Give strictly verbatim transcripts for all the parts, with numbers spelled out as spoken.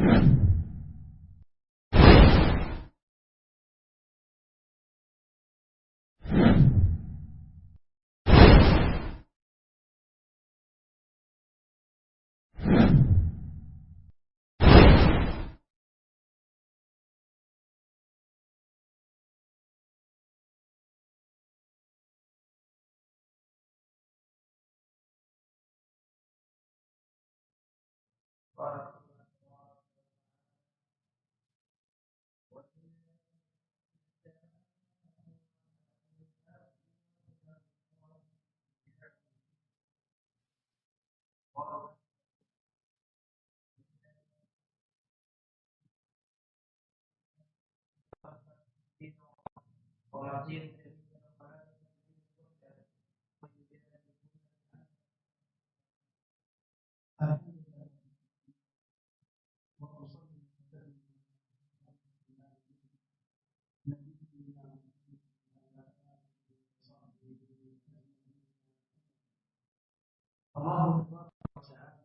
الله تعالى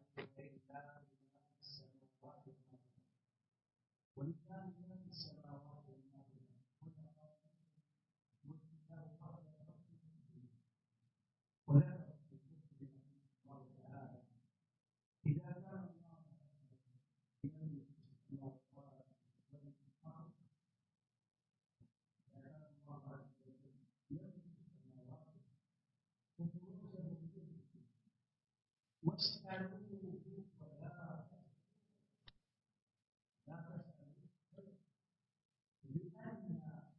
ولله ما في السماوات وما في الارض ولا الله تعالى اذا كان الله يملك السماوات والارض كان الله عز وجل يملك السماوات وتوزع واسألوه ولا لا تسألوه لأن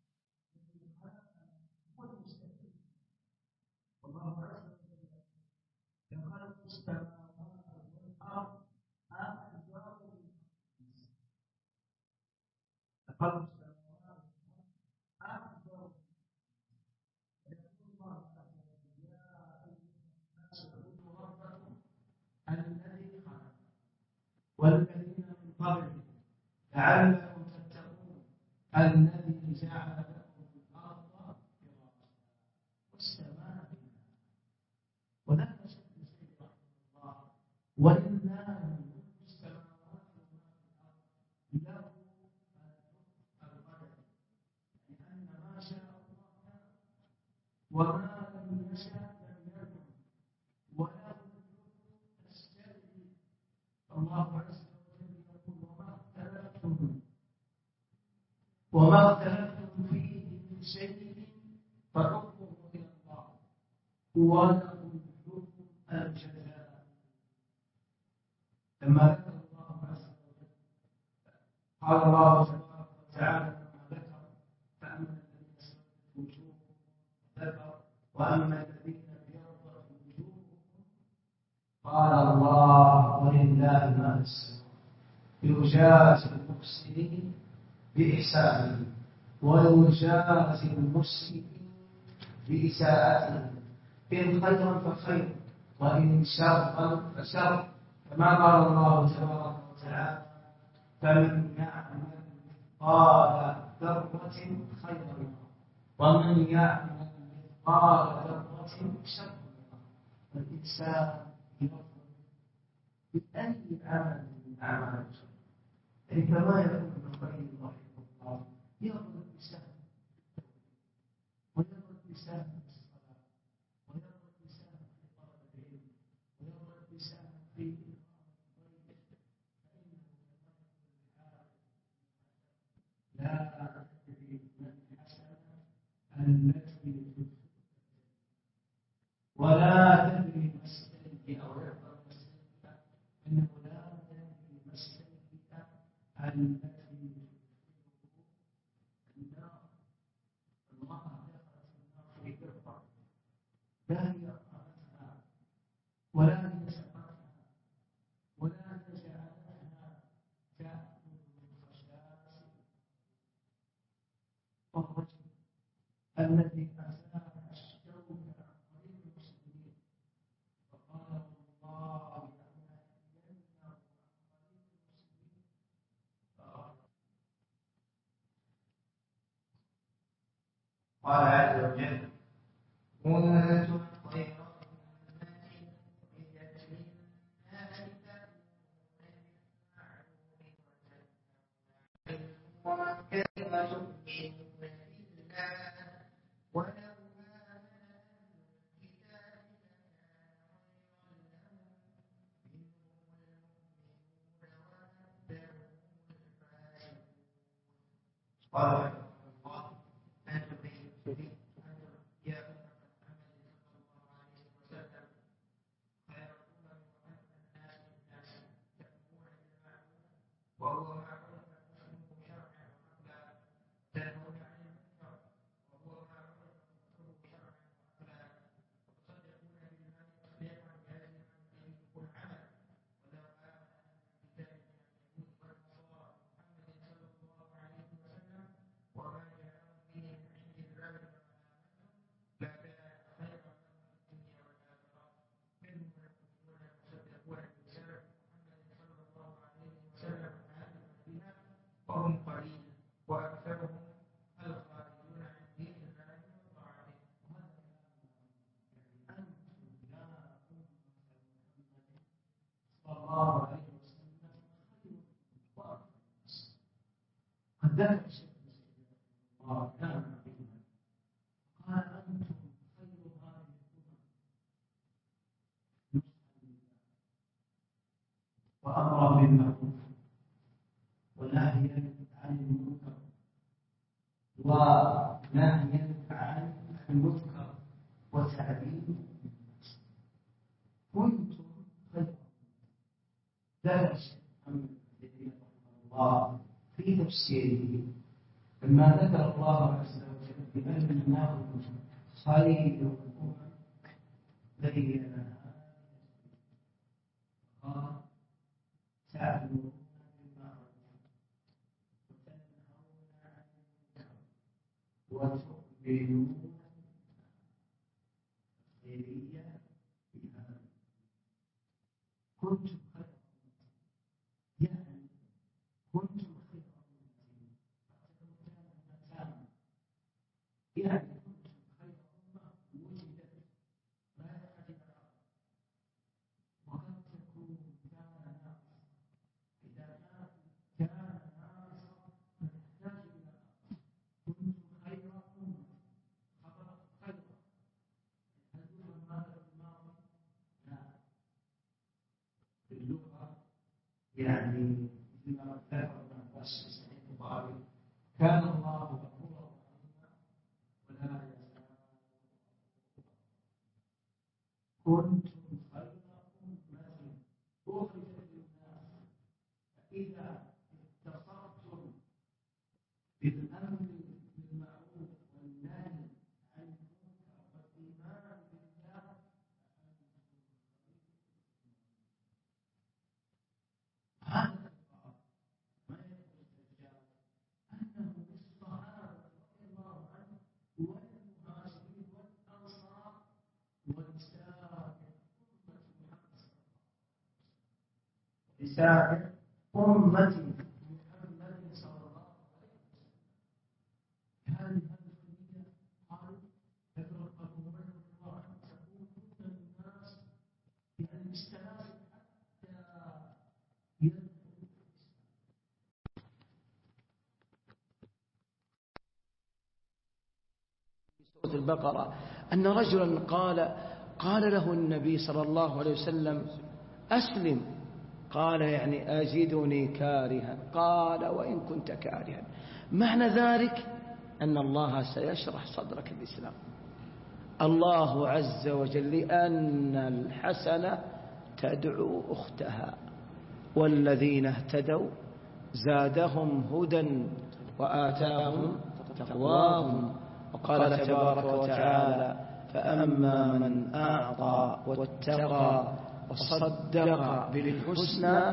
هو المستقيم والله عز وجل يخلق السماوات والأرض أكبر من خلق السماوات أكبر يقول الله عز وجل يا أيها الناس اعبدوا ربكم الذي خلق والذين من قبلكم لعلكم تتقون الذي جعل لكم الأرض فراشا والسماء بناء ولا تشد شيء رحمه الله ولله ملك السماوات وما في الأرض له القدر لأن ما شاء الله كان وما لم يشاء لم يكن وله الشرع الله عز وجل يقول وما اختلفتم وما اختلفتم فيه من شيء فحكمه إلى الله وله الحكم الجزاء لما ذكر الله عز وجل قال الله تبارك وتعالى لما ذكر فأما الذين اسودت وجوههم ذكر وأما الذين ابيضت وجوههم قال الله ولله ما في السماء يجازي المحسنين بإحسانهم ويجازي المسيئين بإساءتهم إن خيرا فخير وإن شرا فشر كما قال الله تبارك وتعالى فمن يعمل مثقال ذرة خيرا ومن يعمل مثقال ذرة شرا الإنسان يفضل بأي عمل من أعمال الخير يعني كما يقول ابن القيم رحمه الله يضرب بسهم ويضرب بسهم في الصلاة ويضرب بسهم في طلب العلم ويضرب بسهم في إكرام الضيف فإنه لا تدري ما الحسنة التي ولا تدري ما السيئة أو يحضر السيئة إنه لا تدري ما السيئة التي النار الله دخلت النار في قرطة لا هي أقامتها ولا هي سقتها ولا هي جعلتها تأكل من خشاش والرجل الذي أزال الشوك عن طريق المسلمين فقال الله لأنهينه عن طريق المسلمين قال عز وجل كنتم خير أمة أخرجت للناس تأمرون بالمعروف قال الله أن تبين يا أمة محمد صلى الله عليه وسلم خير الأمم وخير الناس الناس تأمرون بالمعروف وهو معروف حكمه شرعا وعقلا تنهون عن المنكر وهو معروف حكمه شرعا وعقلا وتصدقون بالله تصديقا جازما يجب العمل ولو آمن بذلك اليهود والنصارى محمد صلى الله عليه وسلم وما جاءوا به من عند الله وما لكان خيرا لهم في الدنيا والآخرة منهم المؤمنون المصدقون برسالة محمد صلى الله عليه وسلم عاملون بها وهم قليل وأكثرهم الخارجون عن دين الله وطاعته. أنتم يا أمة محمد صلى الله عليه وسلم خير وأفضل. قد ذكر الشيخ الله كان عظيما قال أنتم خير هذه الأمم وأمر بالمعروف ونهيا عن المنكر ونهيا عن المنكر وتعليم الناس. كنتم خير ذكر الشيخ محمد بن عبد الله في تفسيره لما ذكر الله عز وجل بأنه خير الأمم بينها قال تأمرون بالمعروف وتنهون عن المنكر وتؤمنون خيرية بهذا. كنتم خير أمة يعني كنتم خير أمة يعني كنتم خير أمة وجدت لا يحتاج وقد تكون كان ناقصا إذا كان كان ناقصا فتحتاج إلى كنتم خير أمة خبر خير هل يفهم هذا في الماضي؟ لا في اللغة يعني مثل ما ذكر ابن عباس في صحيح البخاري كان الله غفورا رحيما ولا يزال. كنتم خير أمة أخرجت للناس فإذا اتصلتم بالأمر بالمعروف والنهي عن المنكر والإيمان بالله هذا الخطاب ما يقول الدجال أنه للصحابة رضي الله عنهم والمهاجرين والأنصار ولسائر أمة محمد صلى الله عليه وسلم لسائر أمة محمد صلى الله عليه وسلم. هذه الخلية قال ذكر أبو هريرة رضي الله عنه تكون كل الناس يعني استناس حتى يدخل سورة البقرة أن رجلا قال قال له النبي صلى الله عليه وسلم أسلم. قال يعني أجدني كارها. قال وإن كنت كارها. معنى ذلك أن الله سيشرح صدرك الإسلام. الله عز وجل لأن الحسنة تدعو أختها والذين اهتدوا زادهم هدى وآتاهم تقواهم. وقال تبارك وتعالى فأما من أعطى واتقى وصدق بالحسنى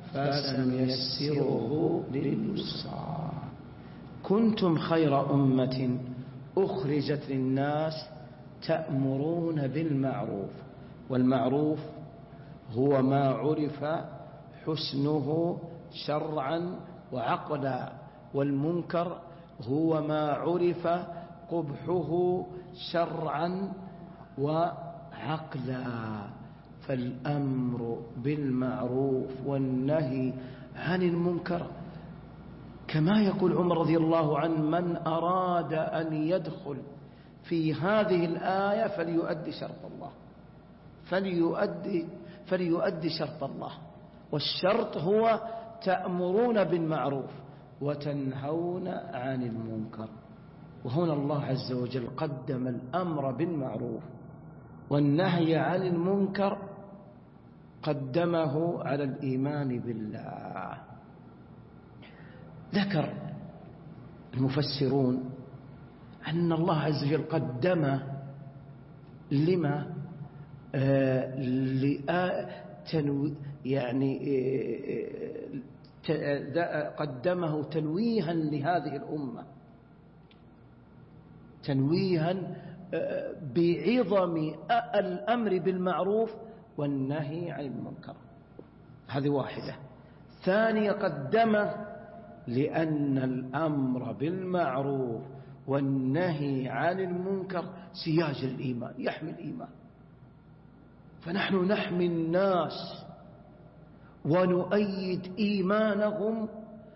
فسنيسره لليسرى. كنتم خير أمة أخرجت للناس تأمرون بالمعروف. والمعروف هو ما عرف حسنه شرعا وعقلا، والمنكر هو ما عرف قبحه شرعا وعقلا. فالأمر بالمعروف والنهي عن المنكر كما يقول عمر رضي الله عنه: من أراد أن يدخل في هذه الآية فليؤدي شرط الله، فليؤدي, فليؤدي شرط الله. والشرط هو تأمرون بالمعروف وتنهون عن المنكر. وهنا الله عز وجل قدم الأمر بالمعروف والنهي عن المنكر، قدمه على الإيمان بالله. ذكر المفسرون أن الله عز وجل قدم لما آه تنو يعني آه قدمه تنويها لهذه الأمة، تنويها آه بعظم الأمر بالمعروف والنهي عن المنكر. هذه واحدة. ثانية قدمه لأن الأمر بالمعروف والنهي عن المنكر سياج الإيمان، يحمي الإيمان. فنحن نحمي الناس ونؤيد إيمانهم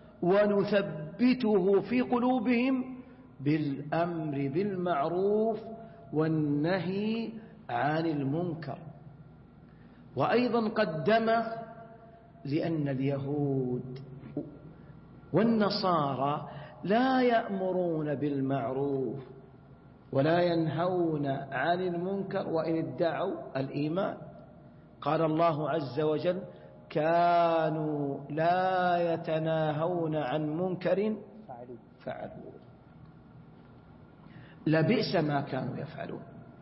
ونثبته في قلوبهم بالأمر بالمعروف والنهي عن المنكر. وأيضا قدمه لأن اليهود والنصارى لا يأمرون بالمعروف ولا ينهون عن المنكر وإن ادعوا الإيمان. قال الله عز وجل: كانوا لا يتناهون عن منكر فعلوه. لبئس ما كانوا يفعلون.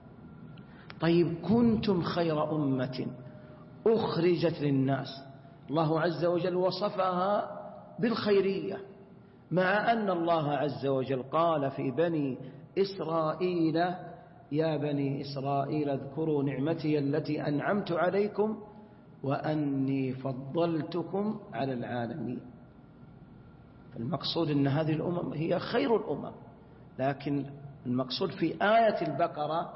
طيب، كنتم خير أمة أخرجت للناس، الله عز وجل وصفها بالخيرية، مع أن الله عز وجل قال في بني إسرائيل: يا بني إسرائيل اذكروا نعمتي التي أنعمت عليكم وأني فضلتكم على العالمين. المقصود أن هذه الأمم هي خير الأمم، لكن المقصود في آية البقرة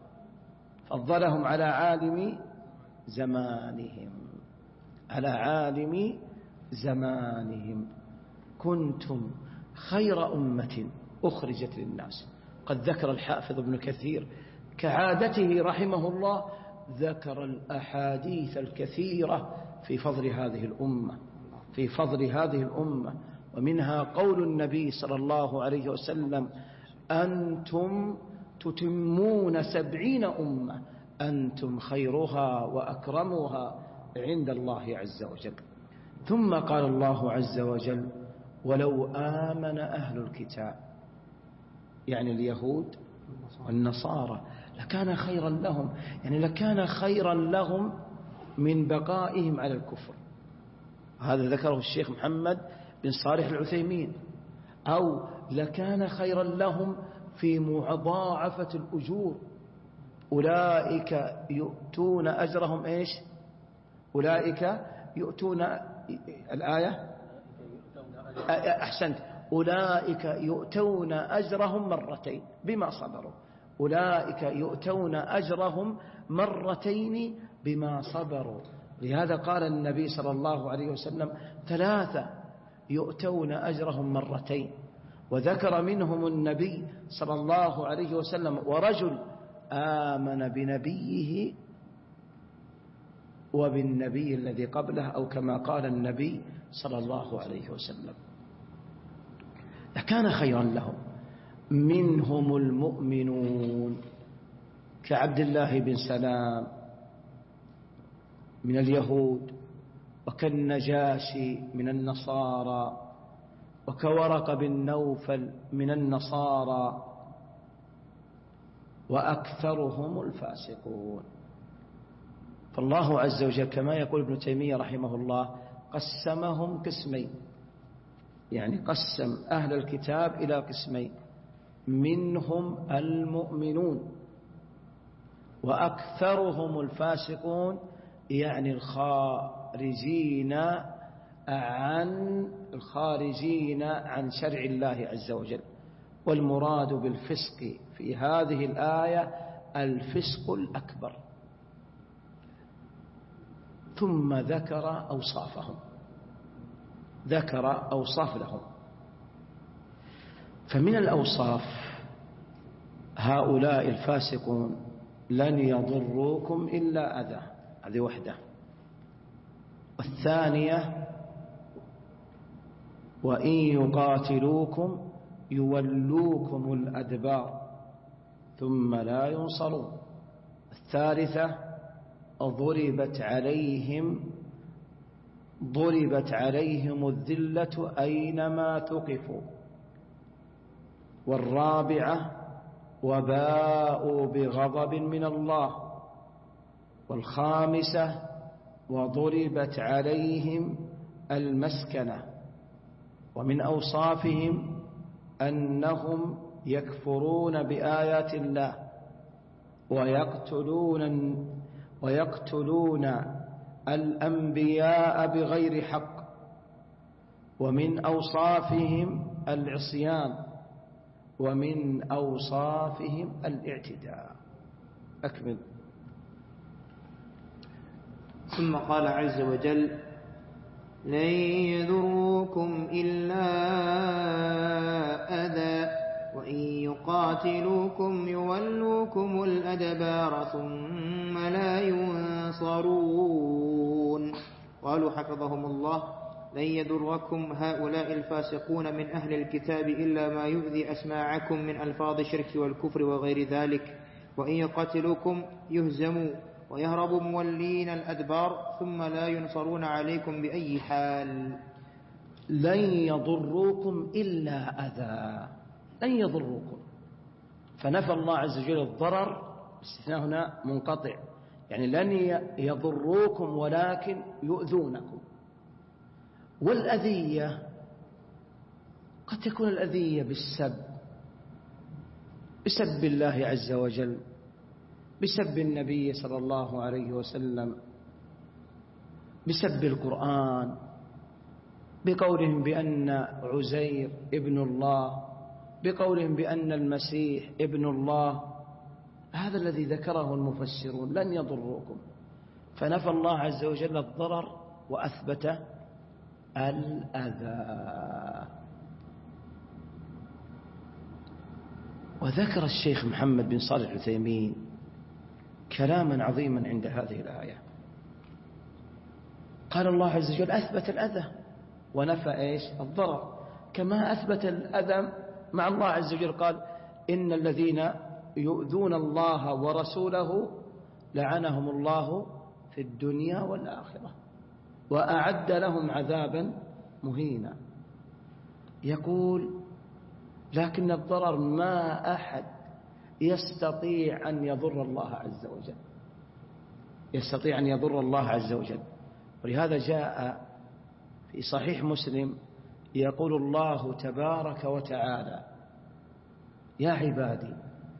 فضلهم على عالم زمانهم، على عالم زمانهم. كنتم خير أمة أخرجت للناس. قد ذكر الحافظ ابن كثير كعادته رحمه الله، ذكر الأحاديث الكثيرة في فضل هذه الأمة، في فضل هذه الأمة، ومنها قول النبي صلى الله عليه وسلم: أنتم تتمون سبعين أمة أنتم خيرها وأكرمها عند الله عز وجل. ثم قال الله عز وجل: ولو آمن أهل الكتاب، يعني اليهود والنصارى، لكان خيرا لهم، يعني لكان خيرا لهم من بقائهم على الكفر. هذا ذكره الشيخ محمد بن صالح العثيمين. أو لكان خيرا لهم في مضاعفة الأجور. أولئك يؤتون أجرهم إيش؟ أولئك يؤتون الآية أحسنت أولئك يؤتون أجرهم مرتين بما صبروا. أولئك يؤتون أجرهم مرتين بما صبروا. لهذا قال النبي صلى الله عليه وسلم: ثلاثة يؤتون أجرهم مرتين. وذكر منهم النبي صلى الله عليه وسلم: ورجل آمن بنبيه وبالنبي الذي قبله، أو كما قال النبي صلى الله عليه وسلم. لكان خيرا لهم. منهم المؤمنون كعبد الله بن سلام من اليهود، وكالنجاشي من النصارى، وكورق بن نوفل من النصارى، وأكثرهم الفاسقون. فالله عز وجل كما يقول ابن تيمية رحمه الله قسمهم قسمين، يعني قسم أهل الكتاب إلى قسمين: منهم المؤمنون وأكثرهم الفاسقون، يعني الخارجين عن الخارجين عن شرع الله عز وجل. والمراد بالفسق في هذه الآية الفسق الأكبر. ثم ذكر أوصافهم، ذكر أوصاف لهم. فمن الأوصاف هؤلاء الفاسقون لن يضروكم إلا أذى، هذه وحدة. والثانية وإن يقاتلوكم يولوكم الأدبار ثم لا ينصرون. الثالثة ضربت عليهم ضربت عليهم الذلة أينما ثقفوا. والرابعة وباءوا بغضب من الله. والخامسة وضربت عليهم المسكنة. ومن أوصافهم أنهم يكفرون بآيات الله ويقتلون ويقتلون الأنبياء بغير حق. ومن أوصافهم العصيان. ومن أوصافهم الاعتداء. أكمل. ثم قال عز وجل: لن يضروكم إلا أذى وإن يقاتلوكم يولوكم الأدبار ثم لا ينصرون. قالوا حفظهم الله: لن يضركم هؤلاء الفاسقون من أهل الكتاب إلا ما يؤذي أسماعكم من ألفاظ الشرك والكفر وغير ذلك، وإن يقاتلوكم يهزموا ويهربوا مولين الأدبار ثم لا ينصرون عليكم بأي حال. لن يضروكم إلا أذى، لن يضروكم، فنفى الله عز وجل الضرر، الاستثناء هنا منقطع، يعني لن يضروكم ولكن يؤذونكم. والأذية قد تكون الأذية بالسب، بسب الله عز وجل، بسب النبي صلى الله عليه وسلم، بسب القرآن، بقولهم بأن عزير ابن الله، بقولهم بأن المسيح ابن الله. هذا الذي ذكره المفسرون: لن يضروكم، فنفى الله عز وجل الضرر وأثبت الأذى. وذكر الشيخ محمد بن صالح العثيمين كلاما عظيما عند هذه الآية. قال الله عز وجل أثبت الأذى ونفى إيش؟ الضرر، كما أثبت الأذى مع الله عز وجل. قال: إن الذين يؤذون الله ورسوله لعنهم الله في الدنيا والآخرة وأعد لهم عذابا مهينا. يقول: لكن الضرر ما أحد يستطيع أن يضر الله عز وجل، يستطيع أن يضر الله عز وجل. ولهذا جاء في صحيح مسلم يقول الله تبارك وتعالى: يا عبادي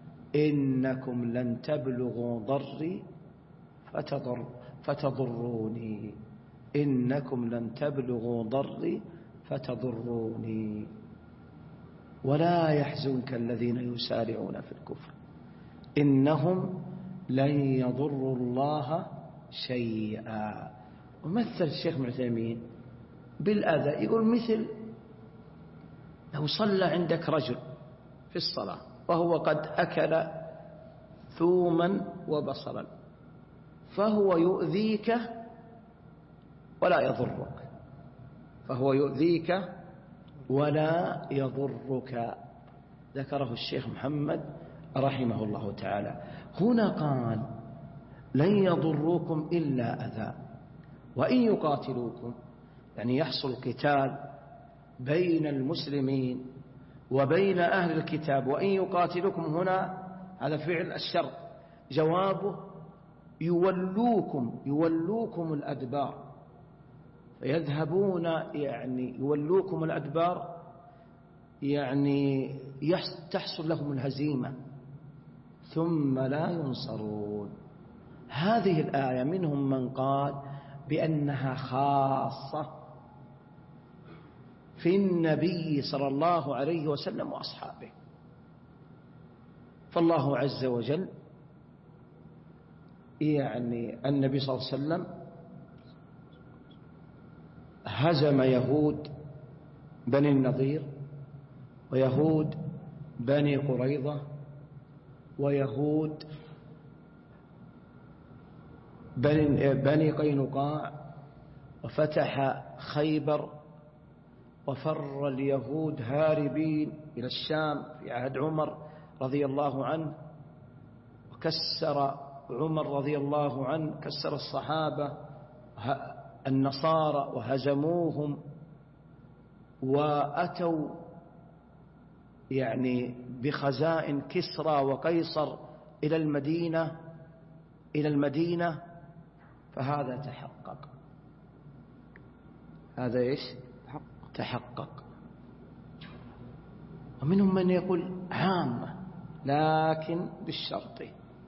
إنكم لن تبلغوا ضري فتضر فتضروني إنكم لن تبلغوا ضري فتضروني ولا يحزنك الذين يسارعون في الكفر إنهم لن يضروا الله شيئا. ومثل الشيخ ابن عثيمين بالأذى، يقول: مثل لو صلى عندك رجل في الصلاة وهو قد أكل ثوما وبصلا، فهو يؤذيك ولا يضرك، فهو يؤذيك ولا يضرك. ذكره الشيخ محمد رحمه الله تعالى. هنا قال: لن يضروكم إلا أذى وإن يقاتلوكم، يعني يحصل قتال بين المسلمين وبين أهل الكتاب. وإن يقاتلوكم هنا هذا فعل الشرط، جوابه يولوكم يولوكم الأدبار، فيذهبون، يعني يولوكم الأدبار يعني تحصل لهم الهزيمة ثم لا ينصرون. هذه الآية منهم من قال بأنها خاصة في النبي صلى الله عليه وسلم وأصحابه، فالله عز وجل يعني النبي صلى الله عليه وسلم هزم يهود بني النضير ويهود بني قريظة ويهود بني, بني قينقاع، وفتح خيبر، وفر اليهود هاربين إلى الشام في عهد عمر رضي الله عنه، وكسر عمر رضي الله عنه كسر الصحابة النصارى وهزموهم، وأتوا يعني بخزائن كسرى وقيصر إلى المدينة إلى المدينة فهذا تحقق. هذا إيش؟ تحقق. ومنهم من يقول عامة لكن بالشرط.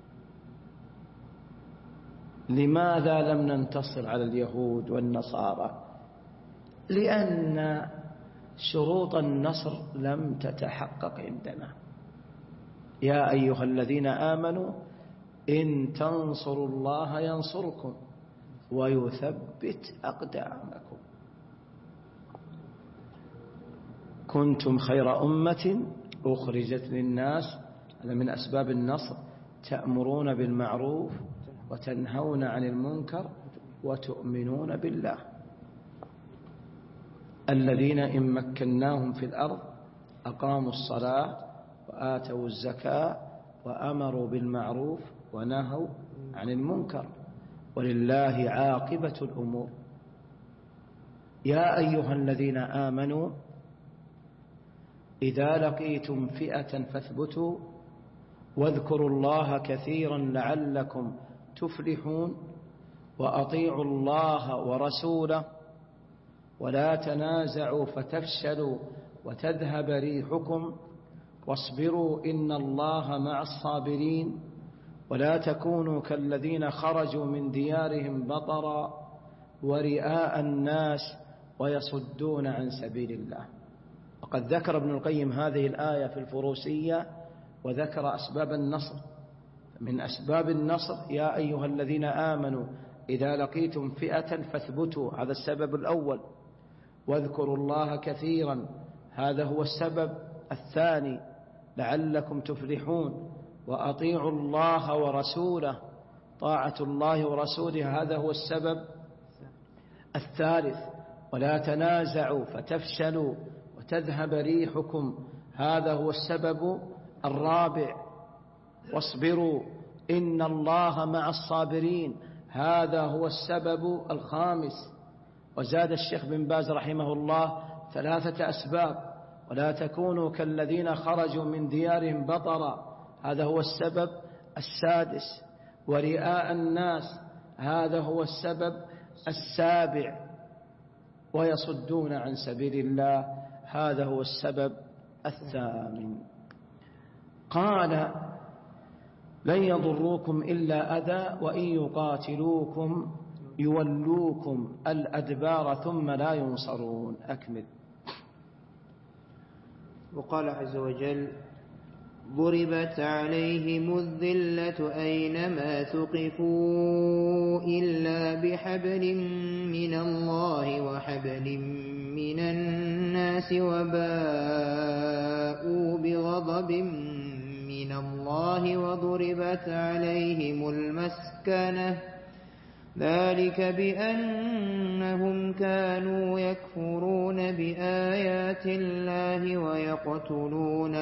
لماذا لم ننتصر على اليهود والنصارى؟ لأن شروط النصر لم تتحقق عندنا. يا أيها الذين آمنوا إن تنصروا الله ينصركم ويثبت أقدامكم. كنتم خير أمة أخرجت للناس، هذا من أسباب النصر، تأمرون بالمعروف وتنهون عن المنكر وتؤمنون بالله. الذين إن مكناهم في الأرض أقاموا الصلاة وآتوا الزكاة وأمروا بالمعروف ونهوا عن المنكر ولله عاقبة الأمور. يا أيها الذين آمنوا إذا لقيتم فئة فاثبتوا واذكروا الله كثيرا لعلكم تفلحون وأطيعوا الله ورسوله ولا تنازعوا فتفشلوا وتذهب ريحكم واصبروا إن الله مع الصابرين ولا تكونوا كالذين خرجوا من ديارهم بطرا ورئاء الناس ويصدون عن سبيل الله. وقد ذكر ابن القيم هذه الآية في الفروسية وذكر أسباب النصر. من أسباب النصر يا أيها الذين آمنوا إذا لقيتم فئة فاثبتوا، هذا السبب الأول. واذكروا الله كثيرا، هذا هو السبب الثاني لعلكم تفلحون. وأطيعوا الله ورسوله، طاعة الله ورسوله هذا هو السبب الثالث. ولا تنازعوا فتفشلوا وتذهب ريحكم، هذا هو السبب الرابع. واصبروا إن الله مع الصابرين، هذا هو السبب الخامس. وزاد الشيخ بن باز رحمه الله ثلاثة أسباب. ولا تكونوا كالذين خرجوا من ديارهم بطرا، هذا هو السبب السادس. ورئاء الناس، هذا هو السبب السابع. ويصدون عن سبيل الله، هذا هو السبب الثامن. قال لن يضروكم إلا أذى وإن يقاتلوكم يولوكم الأدبار ثم لا ينصرون. أكمل. وقال عز وجل ضربت عليهم الذلة أينما ثقفوا إلا بحبل من الله وحبل من الناس وباءوا بغضب من الله وضربت عليهم المسكنة ذلك بأنهم كانوا يكفرون بآيات الله ويقتلون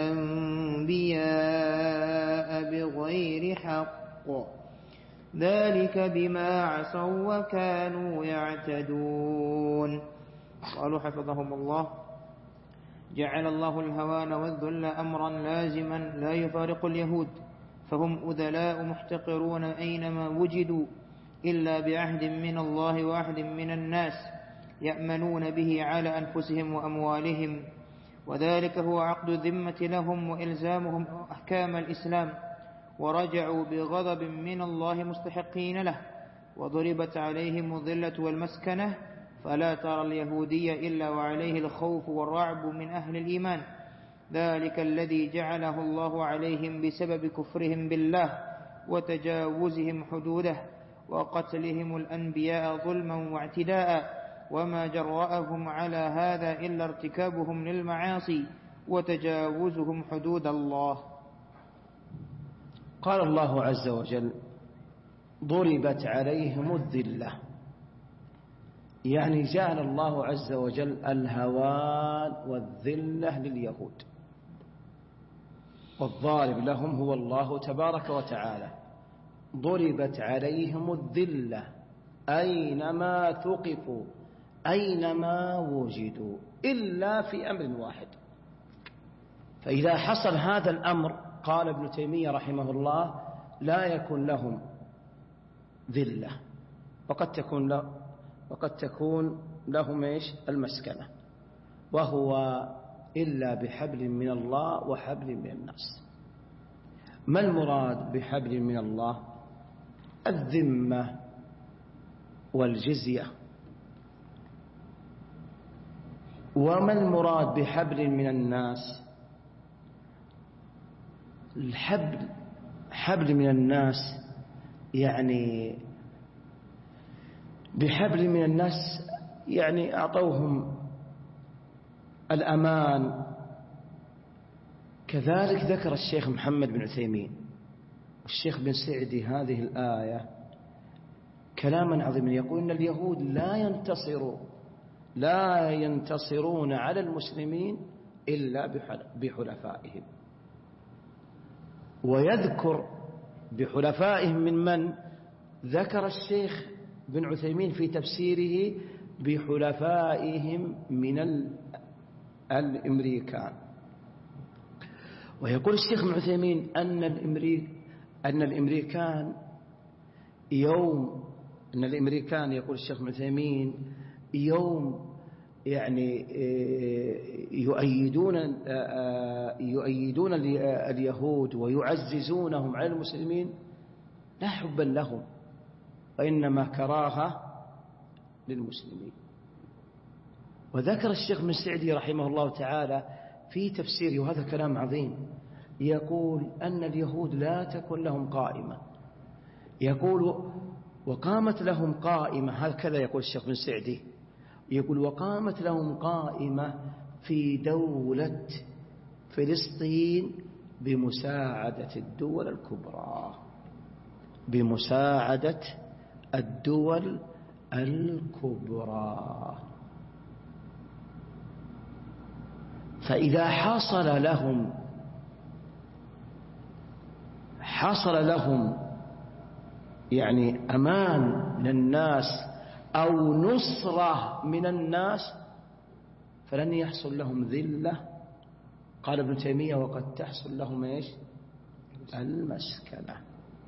الأنبياء بغير حق ذلك بما عصوا وكانوا يعتدون. قالوا حفظهم الله جعل الله الهوان والذل أمرا لازما لا يفارق اليهود، فهم أذلاء محتقرون أينما وجدوا إلا بعهد من الله وعهد من الناس يأمنون به على أنفسهم وأموالهم، وذلك هو عقد الذمة لهم وإلزامهم أحكام الإسلام، ورجعوا بغضب من الله مستحقين له. وضربت عليهم الذلة والمسكنة، فلا ترى اليهودي إلا وعليه الخوف والرعب من أهل الإيمان، ذلك الذي جعله الله عليهم بسبب كفرهم بالله وتجاوزهم حدوده وقتلهم الأنبياء ظلما واعتداء، وما جرأهم على هذا إلا ارتكابهم للمعاصي وتجاوزهم حدود الله. قال الله عز وجل ضربت عليهم الذلة، يعني جعل الله عز وجل الهوان والذلة لليهود، والضارب لهم هو الله تبارك وتعالى. ضربت عليهم الذلة أينما ثقفوا أينما وجدوا إلا في أمر واحد. فإذا حصل هذا الأمر قال ابن تيمية رحمه الله لا يكون لهم ذلة، وقد تكون له وقد تكون لهم ايش المسكنة، وهو إلا بحبل من الله وحبل من الناس. ما المراد بحبل من الله؟ الذمة والجزية. وما المراد بحبل من الناس؟ الحبل حبل من الناس يعني بحبل من الناس يعني أعطوهم الأمان. كذلك ذكر الشيخ محمد بن عثيمين والشيخ بن سعدي هذه الآية كلاما عظيما، يقول إن اليهود لا ينتصروا لا ينتصرون على المسلمين إلا بحلفائهم. ويذكر بحلفائهم من من؟ ذكر الشيخ بن عثيمين في تفسيره بحلفائهم من الأمريكان. ويقول الشيخ بن عثيمين أن الأمريك أن الأمريكان يوم أن الأمريكان يقول الشيخ بن عثيمين يوم يعني يؤيدون يؤيدون اليهود ويعززونهم على المسلمين لا حبا لهم وإنما كراهة للمسلمين. وذكر الشيخ بن سعدي رحمه الله تعالى في تفسيره، وهذا كلام عظيم، يقول أن اليهود لا تكون لهم قائمة، يقول وقامت لهم قائمة، هكذا يقول الشيخ بن سعدي، يقول وقامت لهم قائمة في دولة فلسطين بمساعدة الدول الكبرى بمساعدة الدول الكبرى. فإذا حصل لهم حصل لهم يعني أمان للناس أو نصرة من الناس فلن يحصل لهم ذلة. قال ابن تيمية وقد تحصل لهم إيش المسكنة.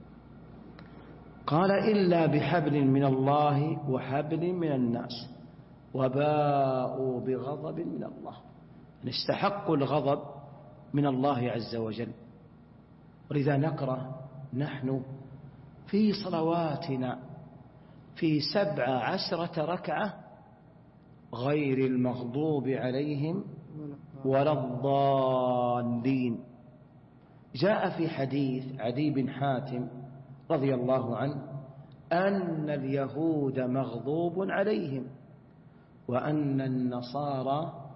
قال إلا بحبل من الله وحبل من الناس وباءوا بغضب من الله، استحقوا الغضب من الله عز وجل. ولذا نقرأ نحن في صلواتنا في سبع عشرة ركعة غير المغضوب عليهم ولا الضالين. جاء في حديث عدي بن حاتم رضي الله عنه أن اليهود مغضوب عليهم وأن النصارى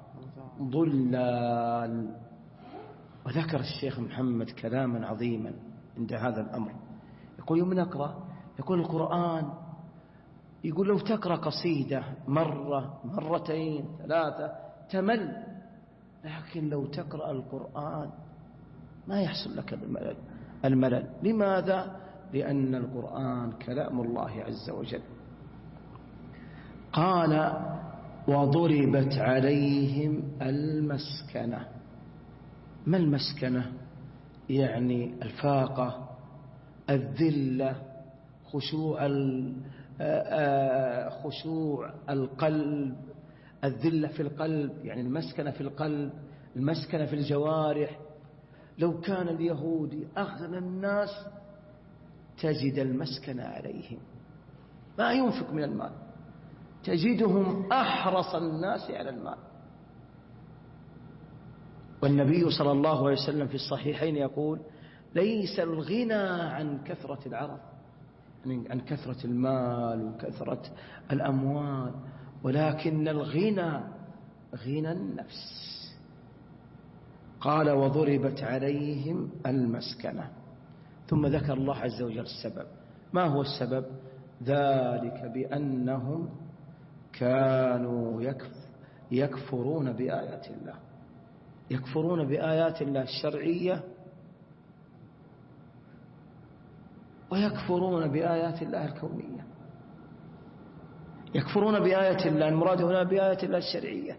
ضلال. وذكر الشيخ محمد كلاما عظيما عند هذا الأمر، يقول يوم نقرأ يقول القرآن، يقول لو تقرأ قصيدة مرة مرتين ثلاثة تمل، لكن لو تقرأ القرآن ما يحصل لك الملل, الملل. لماذا؟ لأن القرآن كلام الله عز وجل. قال وضربت عليهم المسكنة. ما المسكنة؟ يعني الفاقة، الذلة، خشوع خشوع القلب، الذلة في القلب، يعني المسكنة في القلب، المسكنة في الجوارح. لو كان اليهود أغنى الناس تجد المسكنة عليهم، ما ينفق من المال، تجدهم أحرص الناس على المال. والنبي صلى الله عليه وسلم في الصحيحين يقول ليس الغنى عن كثرة العرض، يعني عن كثرة المال وكثرة الأموال، ولكن الغنى غنى النفس. قال وضربت عليهم المسكنة، ثم ذكر الله عز وجل السبب. ما هو السبب؟ ذلك بأنهم كانوا يكفرون بآيات الله، يكفرون بآيات الله الشرعية ويكفرون بآيات الله الكونية. يكفرون بآيات الله، المراد هنا بآيات الله الشرعية،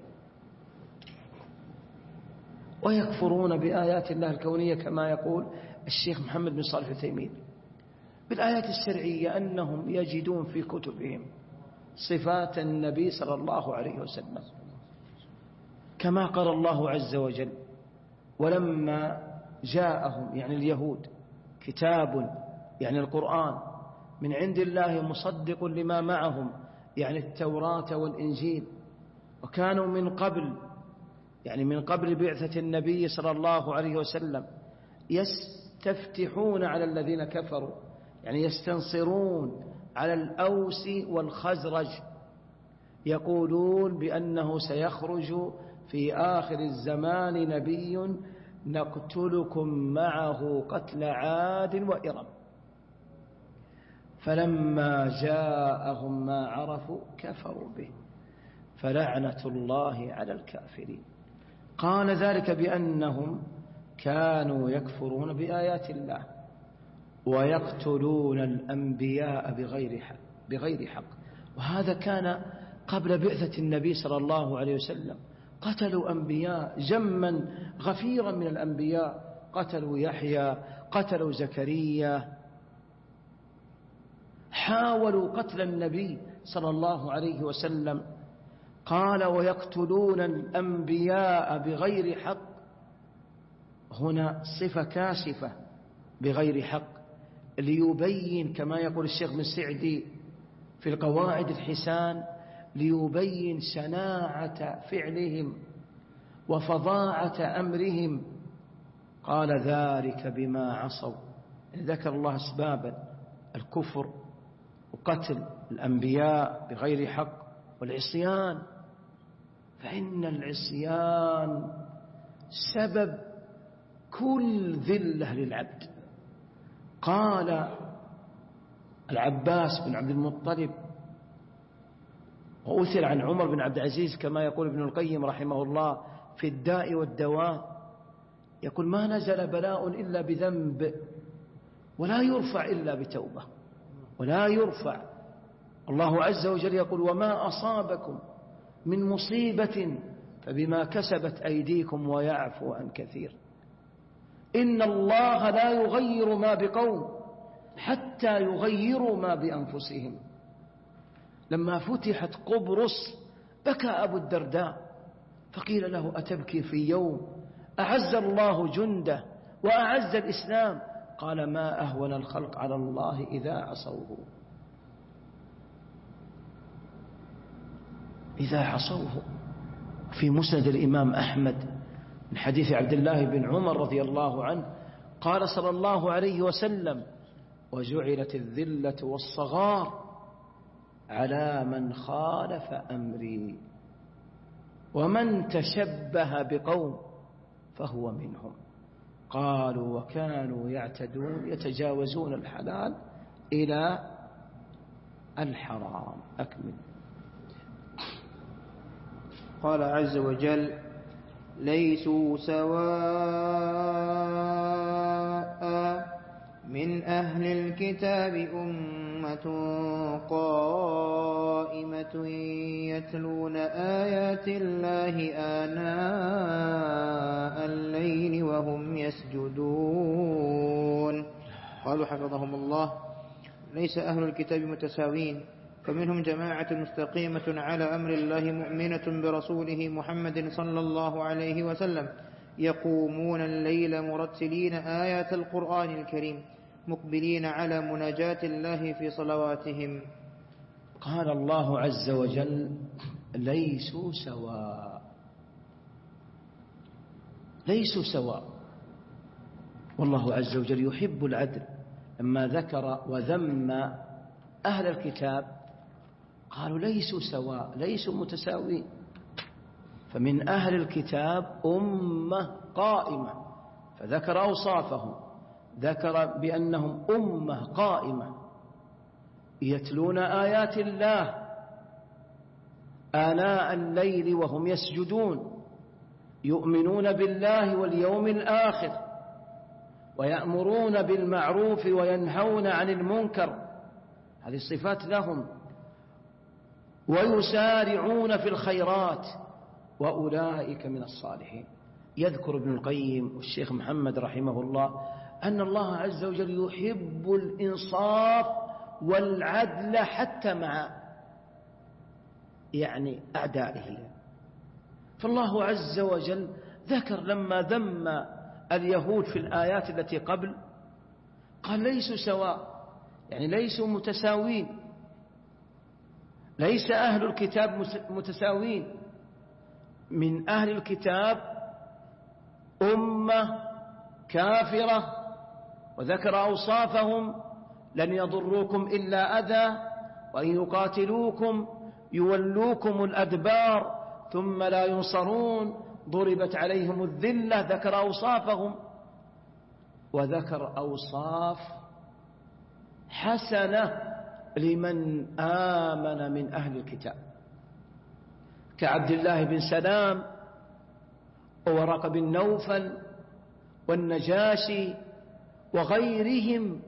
ويكفرون بآيات الله الكونية كما يقول الشيخ محمد بن صالح العثيمين. بالآيات الشرعية أنهم يجدون في كتبهم صفات النبي صلى الله عليه وسلم، كما قال الله عز وجل ولما جاءهم يعني اليهود كتاب يعني القرآن من عند الله مصدق لما معهم يعني التوراة والإنجيل، وكانوا من قبل يعني من قبل بعثة النبي صلى الله عليه وسلم يستفتحون على الذين كفروا، يعني يستنصرون على الأوس والخزرج، يقولون بأنه سيخرج في آخر الزمان نبي نقتلكم معه قتل عاد وإرم، فلما جاءهم ما عرفوا كفروا به فلعنة الله على الكافرين. قال ذلك بأنهم كانوا يكفرون بآيات الله ويقتلون الأنبياء بغير حق بغير حق وهذا كان قبل بعثة النبي صلى الله عليه وسلم. قتلوا أنبياء جما غفيرا من الأنبياء، قتلوا يحيى، قتلوا زكريا، حاولوا قتل النبي صلى الله عليه وسلم. قال ويقتلون الأنبياء بغير حق، هنا صفة كاشفة بغير حق ليبين كما يقول الشيخ بن سعدي في القواعد الحسان ليبين شناعة فعلهم وفظاعة أمرهم. قال ذلك بما عصوا، ذكر الله أسبابا الكفر وقتل الأنبياء بغير حق والعصيان، فإن العصيان سبب كل ذلة للعبد. قال العباس بن عبد المطلب وأثر عن عمر بن عبد العزيز كما يقول ابن القيم رحمه الله في الداء والدواء، يقول ما نزل بلاء إلا بذنب ولا يرفع إلا بتوبة، ولا يرفع. الله عز وجل يقول وما أصابكم من مصيبة فبما كسبت أيديكم ويعفو عن كثير. إن الله لا يغير ما بقوم حتى يغيروا ما بأنفسهم. لما فتحت قبرص بكى أبو الدرداء فقيل له أتبكي في يوم أعز الله جنده وأعز الإسلام؟ قال ما أهون الخلق على الله إذا عصوه إذا عصوه. في مسند الإمام أحمد من حديث عبد الله بن عمر رضي الله عنه قال صلى الله عليه وسلم وجعلت الذلة والصغار على من خالف أمري ومن تشبه بقوم فهو منهم. قالوا وكانوا يعتدون يتجاوزون الحلال إلى الحرام. أكمل. قال عز وجل ليسوا سواء من أهل الكتاب أمة قائمة يتلون آيات الله آناء الليل وهم يسجدون. قالوا حفظهم الله ليس أهل الكتاب متساوين، فمنهم جماعة مستقيمة على أمر الله مؤمنة برسوله محمد صلى الله عليه وسلم يقومون الليل مرتلين آيات القرآن الكريم مقبلين على مناجاة الله في صلواتهم. قال الله عز وجل ليسوا سواء، ليسوا سواء، والله عز وجل يحب العدل. لما ذكر وذم أهل الكتاب قالوا ليسوا سواء، ليسوا متساوين. فمن أهل الكتاب أمة قائمة، فذكر أوصافهم، ذكر بأنهم أمة قائمة يتلون آيات الله آناء الليل وهم يسجدون، يؤمنون بالله واليوم الآخر، ويأمرون بالمعروف وينهون عن المنكر، هذه الصفات لهم، ويسارعون في الخيرات، وأولئك من الصالحين. يذكر ابن القيم والشيخ محمد رحمه الله أن الله عز وجل يحب الإنصاف والعدل حتى مع يعني أعدائه. فالله عز وجل ذكر لما ذم اليهود في الآيات التي قبل قال ليسوا سواء، يعني ليسوا متساوين، ليس أهل الكتاب متساوين. من أهل الكتاب أمة كافرة، وذكر أوصافهم: لن يضروكم إلا أذى، وإن يقاتلوكم يولوكم الأدبار ثم لا ينصرون، ضربت عليهم الذلة، ذكر أوصافهم. وذكر أوصاف حسنة لمن آمن من أهل الكتاب كعبد الله بن سلام وورق بن نوفل والنجاشي وغيرهم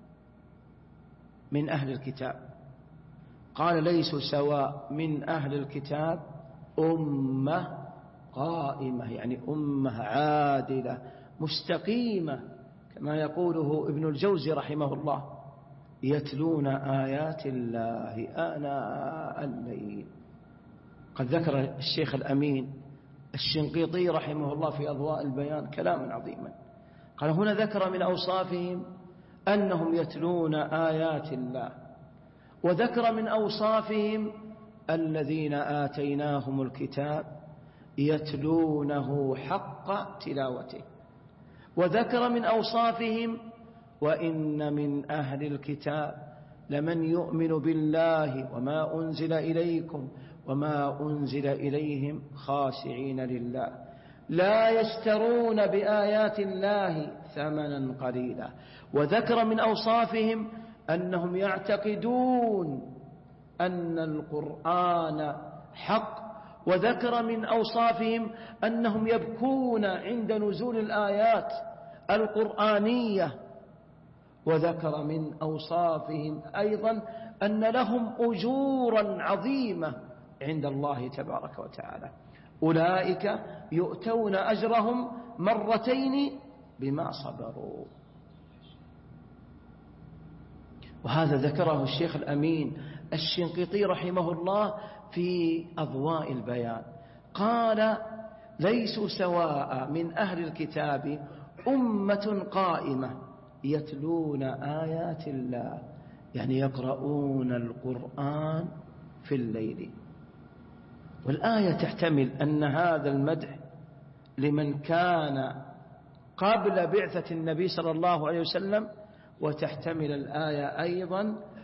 من أهل الكتاب. قال ليسوا سواء، من أهل الكتاب أمة قائمة، يعني أمة عادلة مستقيمة، كما يقوله ابن الجوزي رحمه الله: يتلون آيات الله آناء الليل. قد ذكر الشيخ الأمين الشنقيطي رحمه الله في أضواء البيان كلاما عظيما، قال هنا ذكر من أوصافهم أنهم يتلون آيات الله، وذكر من أوصافهم الذين آتيناهم الكتاب يتلونه حق تلاوته، وذكر من أوصافهم: وإن من أهل الكتاب لمن يؤمن بالله وما أنزل إليكم وما أنزل إليهم خاشعين لله لا يشترون بآيات الله ثمنا قليلا. وذكر من أوصافهم أنهم يعتقدون أن القرآن حق، وذكر من أوصافهم أنهم يبكون عند نزول الآيات القرآنية، وذكر من أوصافهم أيضا أن لهم أجورا عظيمة عند الله تبارك وتعالى. أولئك يؤتون أجرهم مرتين بما صبروا. وهذا ذكره الشيخ الأمين الشنقيطي رحمه الله في أضواء البيان، قال ليسوا سواء، من أهل الكتاب أمة قائمة يتلون آيات الله، يعني يقرؤون القرآن في الليل. والآية تحتمل أن هذا المدح لمن كان قبل بعثة النبي صلى الله عليه وسلم، وتحتمل الآية أيضا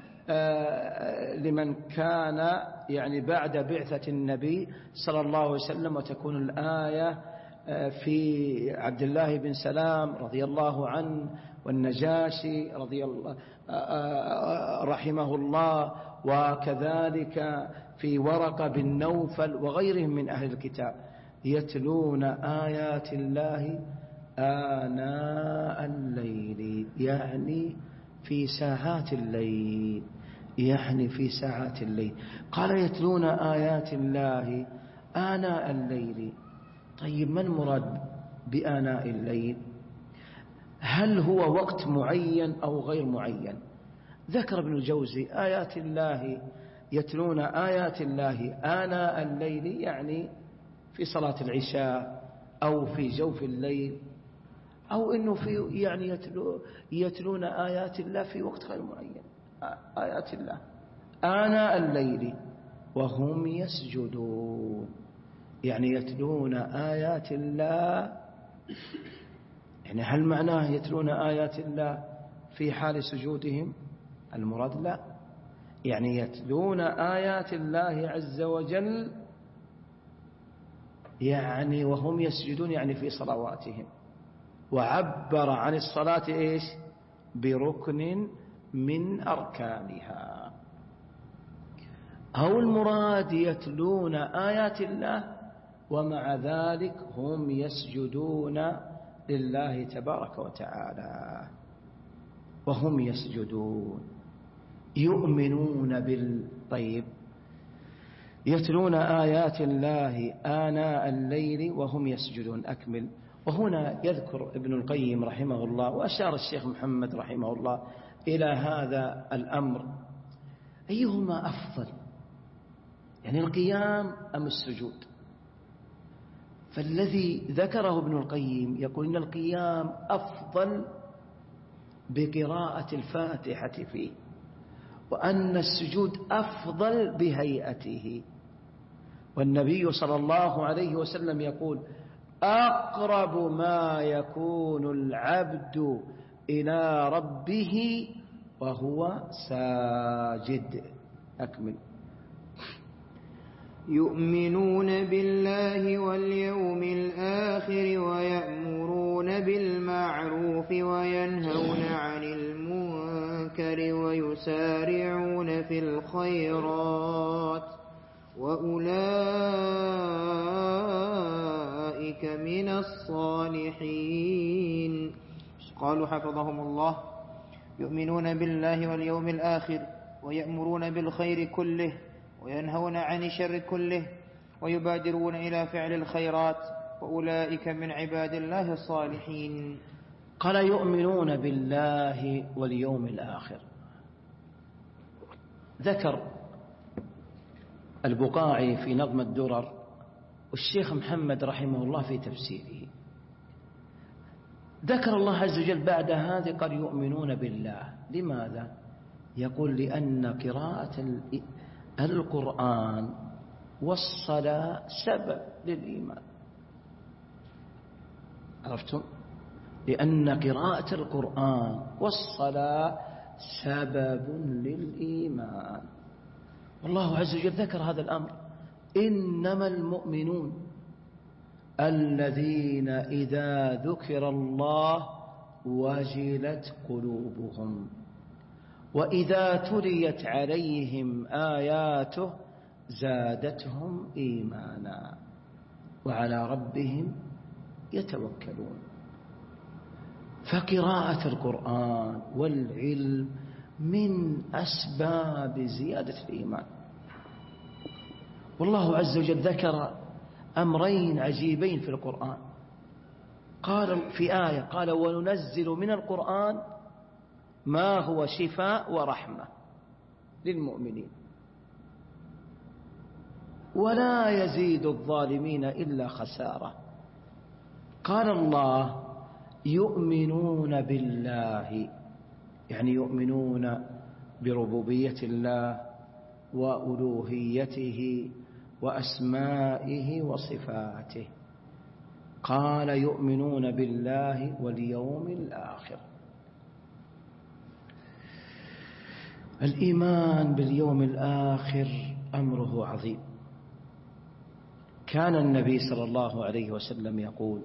لمن كان يعني بعد بعثة النبي صلى الله عليه وسلم، وتكون الآية في عبد الله بن سلام رضي الله عنه والنجاشي رضي الله رحمه الله، وكذلك في ورقة بن نوفل وغيرهم من أهل الكتاب. يتلون آيات الله آناء الليل، يعني في ساعات الليل، يعني في ساعات الليل. قال يتلون آيات الله آناء الليل. طيب ما المراد بآناء الليل؟ هل هو وقت معين أو غير معين؟ ذكر ابن الجوزي آيات الله، يتلون آيات الله آناء الليل، يعني في صلاة العشاء أو في جوف الليل، أو إنه في يعني يتلو يتلون آيات الله في وقت غير معين. آيات الله آناء الليل وهم يسجدون، يعني يتلون آيات الله. يعني هل معناه يتلون آيات الله في حال سجودهم؟ المراد لا، يعني يتلون آيات الله عز وجل يعني وهم يسجدون يعني في صلواتهم، وعبر عن الصلاة إيش؟ بركن من أركانها. أو المراد يتلون آيات الله ومع ذلك هم يسجدون لله تبارك وتعالى، وهم يسجدون يؤمنون بالطيب، يتلون آيات الله آناء الليل وهم يسجدون. أكمل. وهنا يذكر ابن القيم رحمه الله، وأشار الشيخ محمد رحمه الله إلى هذا الأمر، أيهما أفضل، يعني القيام أم السجود؟ فالذي ذكره ابن القيم يقول إن القيام أفضل بقراءة الفاتحة فيه، وأن السجود أفضل بهيئته. والنبي صلى الله عليه وسلم يقول أقرب ما يكون العبد إلى ربه وهو ساجد. أكمل. يؤمنون بالله واليوم الآخر ويأمرون بالمعروف وينهون عن المنكر ويسارعون في الخيرات وأولئك من الصالحين. قالوا حفظهم الله: يؤمنون بالله واليوم الآخر ويأمرون بالخير كله وينهون عن الشر كله ويبادرون إلى فعل الخيرات وأولئك من عباد الله الصالحين. قال يؤمنون بالله واليوم الآخر. ذكر البقاعي في نظم الدرر والشيخ محمد رحمه الله في تفسيره، ذكر الله عز وجل بعد هذه قال يؤمنون بالله. لماذا؟ يقول لأن قراءة القرآن والصلاة سبب للإيمان. عرفتم؟ لأن قراءة القرآن والصلاة سبب للإيمان. والله عز وجل ذكر هذا الأمر: إنما المؤمنون الذين إذا ذكر الله وجلت قلوبهم وإذا تليت عليهم آياته زادتهم إيمانا وعلى ربهم يتوكلون. فقراءة القرآن والعلم من أسباب زيادة الإيمان. والله عز وجل ذكر أمرين عجيبين في القرآن. قال في آية قال وننزل من القرآن ما هو شفاء ورحمة للمؤمنين ولا يزيد الظالمين إلا خسارة. قال الله يؤمنون بالله، يعني يؤمنون بربوبية الله وألوهيته وأسمائه وصفاته. قال يؤمنون بالله واليوم الآخر. الإيمان باليوم الآخر أمره عظيم. كان النبي صلى الله عليه وسلم يقول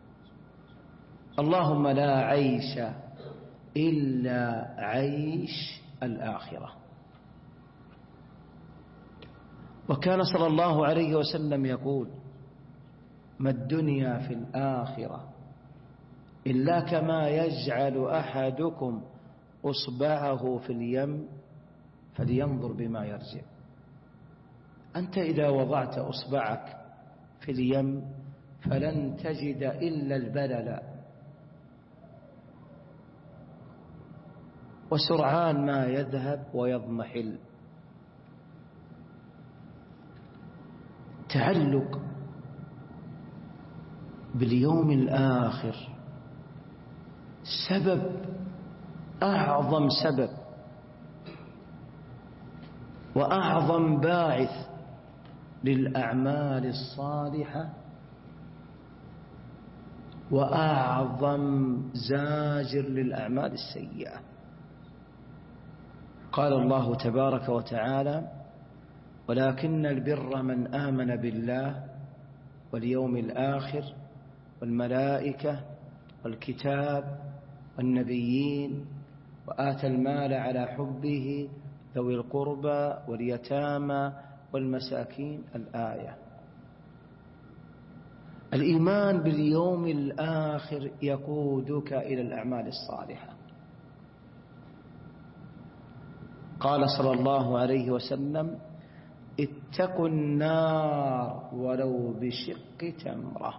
اللهم لا عيش إلا عيش الآخرة. وكان صلى الله عليه وسلم يقول ما الدنيا في الآخرة إلا كما يجعل أحدكم أصبعه في اليم فلينظر بما يرجع. أنت إذا وضعت أصبعك في اليم فلن تجد إلا البلل، وسرعان ما يذهب ويضمحل. تعلق باليوم الآخر سبب، أعظم سبب وأعظم باعث للأعمال الصالحة وأعظم زاجر للأعمال السيئة. قال الله تبارك وتعالى ولكن البر من آمن بالله واليوم الآخر والملائكة والكتاب والنبيين، وآتى المال على حبه ذوي القربى واليتامى والمساكين. الآية. الإيمان باليوم الآخر يقودك إلى الأعمال الصالحة. قال صلى الله عليه وسلم: اتقوا النار ولو بشق تمرة.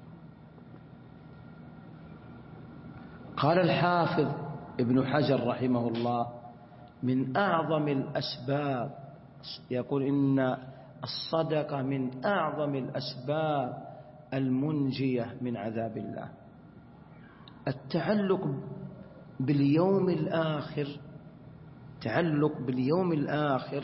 قال الحافظ ابن حجر رحمه الله: من أعظم الأسباب، يقول إن الصدقة من أعظم الأسباب المنجية من عذاب الله. التعلق باليوم الآخر، تعلق باليوم الآخر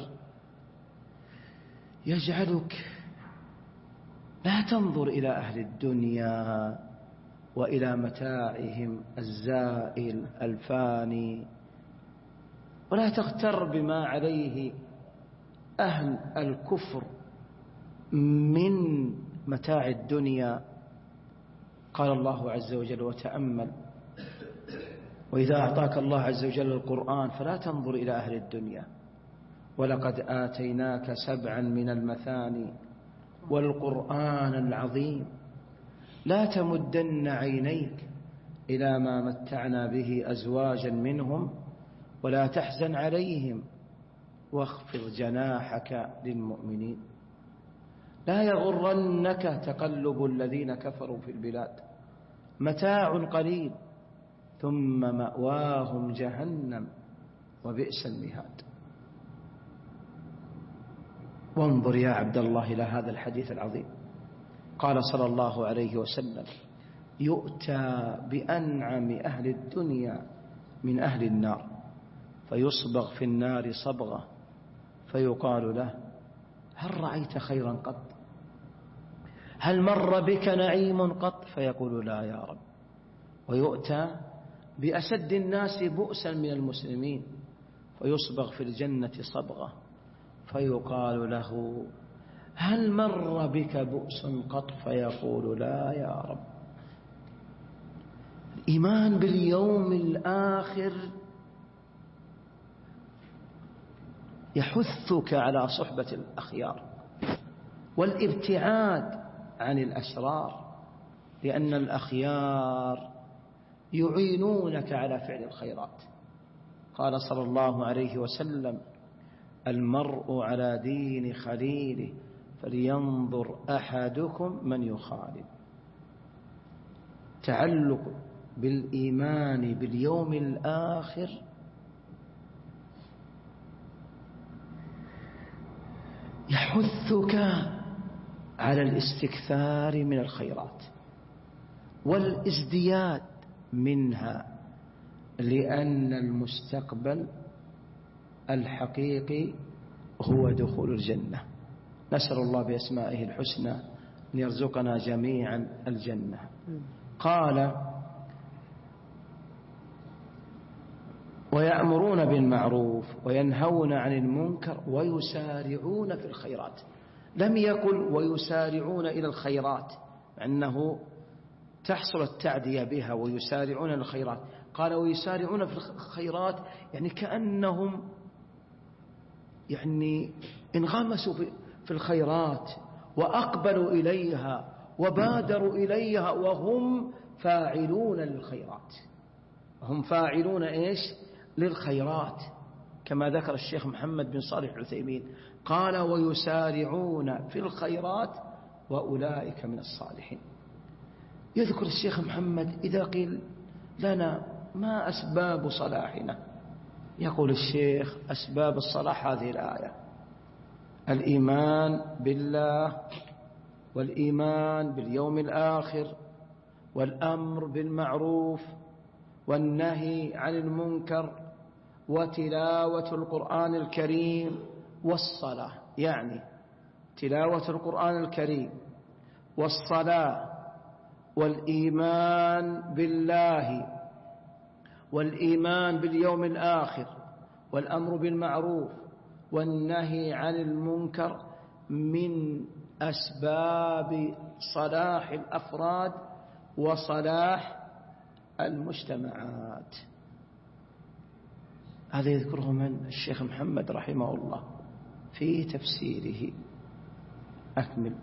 يجعلك لا تنظر إلى أهل الدنيا وإلى متاعهم الزائل الفاني، ولا تغتر بما عليه أهل الكفر من متاع الدنيا. قال الله عز وجل: وتأمل وإذا أعطاك الله عز وجل القرآن فلا تنظر إلى أهل الدنيا، ولقد آتيناك سبعا من المثاني والقرآن العظيم، لا تمدن عينيك إلى ما متعنا به أزواجا منهم ولا تحزن عليهم واخفض جناحك للمؤمنين. لا يغرنك تقلب الذين كفروا في البلاد، متاع قليل ثم مأواهم جهنم وبئس المهاد. وانظر يا عبد الله إلى هذا الحديث العظيم. قال صلى الله عليه وسلم: يؤتى بأنعم أهل الدنيا من أهل النار فيصبغ في النار صبغة فيقال له: هل رأيت خيرا قط؟ هل مر بك نعيم قط؟ فيقول: لا يا رب. ويؤتى بأشد الناس بؤسا من المسلمين فيصبغ في الجنة صبغة فيقال له: هل مر بك بؤس قط؟ فيقول: لا يا رب. الإيمان باليوم الآخر يحثك على صحبة الأخيار والابتعاد عن الأشرار، لأن الأخيار يعينونك على فعل الخيرات. قال صلى الله عليه وسلم: المرء على دين خليله فلينظر أحدكم من يخالل. تعلق بالإيمان باليوم الآخر يحثك على الاستكثار من الخيرات والازدياد منها، لأن المستقبل الحقيقي هو دخول الجنة. نسأل الله بأسمائه الحسنى أن يرزقنا جميعا الجنة. قال: ويأمرون بالمعروف وينهون عن المنكر ويسارعون في الخيرات. لم يقل ويسارعون إلى الخيرات، مع أنه تحصل التعدية بها ويسارعون إلى الخيرات. قال: ويسارعون في الخيرات، يعني كأنهم يعني انغمسوا في الخيرات وأقبلوا إليها وبادروا إليها وهم فاعلون للخيرات. هم فاعلون إيش؟ للخيرات، كما ذكر الشيخ محمد بن صالح العثيمين قال: ويسارعون في الخيرات وأولئك من الصالحين. يذكر الشيخ محمد إذا قيل لنا ما أسباب صلاحنا، يقول الشيخ: أسباب الصلاح هذه الآية: الإيمان بالله والإيمان باليوم الآخر والأمر بالمعروف والنهي عن المنكر وتلاوة القرآن الكريم والصلاة. يعني تلاوة القرآن الكريم والصلاة والإيمان بالله والإيمان باليوم الآخر والأمر بالمعروف والنهي عن المنكر من أسباب صلاح الأفراد وصلاح المجتمعات. هذا يذكره من الشيخ محمد رحمه الله في تفسيره. أكمل.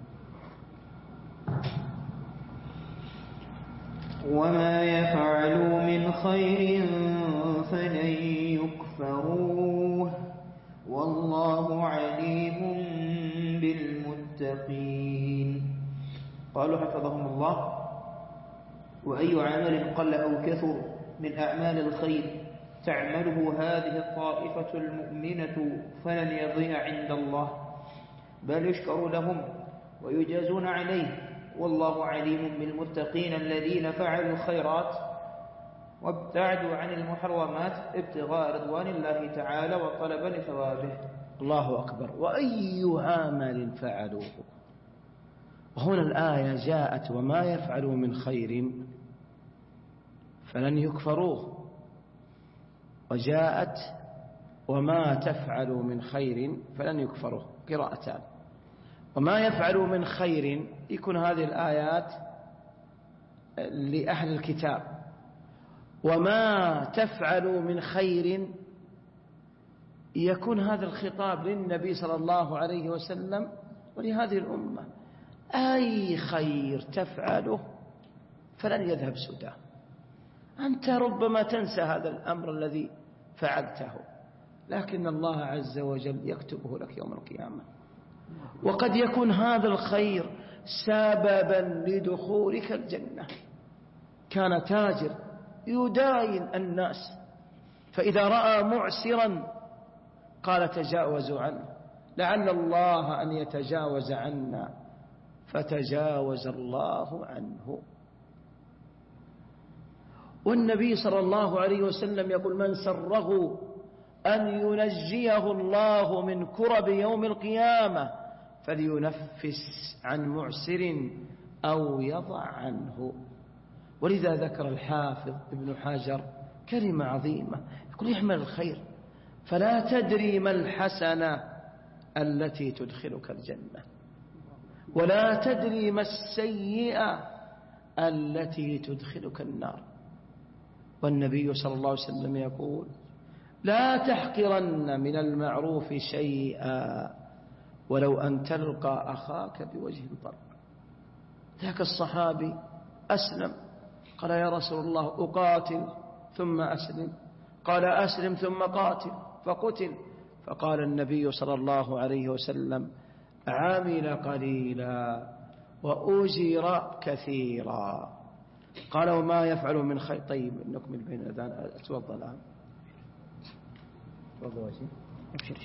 وما يفعلوا من خير فلن يكفروه والله عليم بالمتقين. قالوا حفظهم الله: وأي عمل قل أو كثر من أعمال الخير تعمله هذه الطائفة المؤمنة فلن يضيع عند الله، بل يشكر لهم ويجازون عليه، والله عليم بالمتقين الذين فعلوا الخيرات وابتعدوا عن المحرمات ابتغاء رضوان الله تعالى وطلبا لثوابه. الله أكبر. وأي عمل فعلوه. وهنا الآية جاءت: وما يفعلوا من خير فلن يكفروه، وجاءت: وما تفعلوا من خير فلن يكفروه، قراءتان. وما يفعلوا من خير يكون هذه الآيات لأهل الكتاب، وما تفعلوا من خير يكون هذا الخطاب للنبي صلى الله عليه وسلم ولهذه الأمة. أي خير تفعله فلن يذهب سدى. أنت ربما تنسى هذا الأمر الذي فعلته، لكن الله عز وجل يكتبه لك يوم القيامة. وقد يكون هذا الخير سببا لدخولك الجنة. كان تاجر يداين الناس، فإذا رأى معسرا قال: تجاوزوا عنه لعل الله أن يتجاوز عنا، فتجاوز الله عنه. والنبي صلى الله عليه وسلم يقول: من سره أن ينجيه الله من كرب يوم القيامة فلينفس عن معسر أو يضع عنه. ولذا ذكر الحافظ ابن حجر كلمة عظيمة، يقول: اعمل الخير فلا تدري ما الحسنة التي تدخلك الجنة، ولا تدري ما السيئة التي تدخلك النار. والنبي صلى الله عليه وسلم يقول: لا تحقرن من المعروف شيئا ولو أن تلقى أخاك بوجه طلق. ذاك الصحابي أسلم، قال: يا رسول الله أقاتل ثم أسلم؟ قال: أسلم ثم قاتل، فقتل. فقال النبي صلى الله عليه وسلم: عمل قليلا وأجر كثيرا. قال: وما يفعل من خير. طيب نكمل بين الأذان. أتوضأ الآن. تفضل وجهي. أبشر.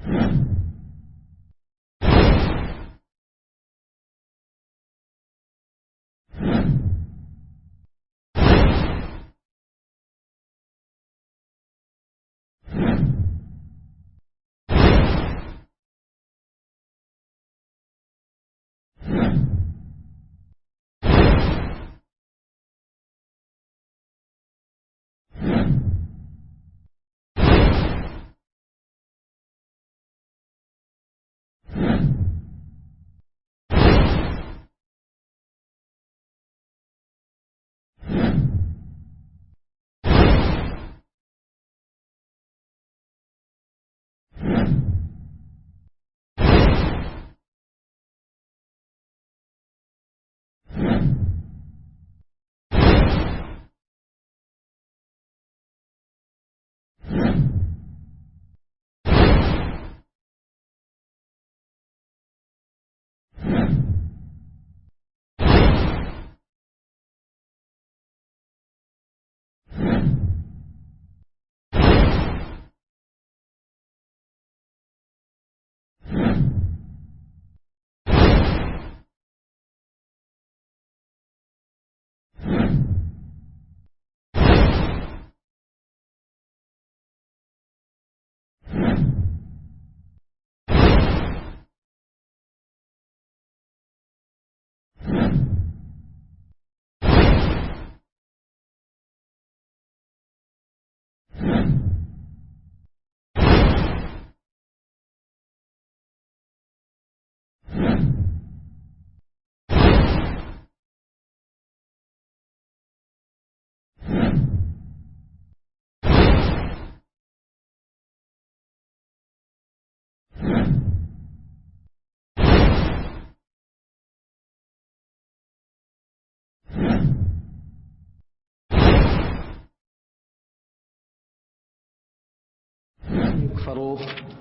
يكفروا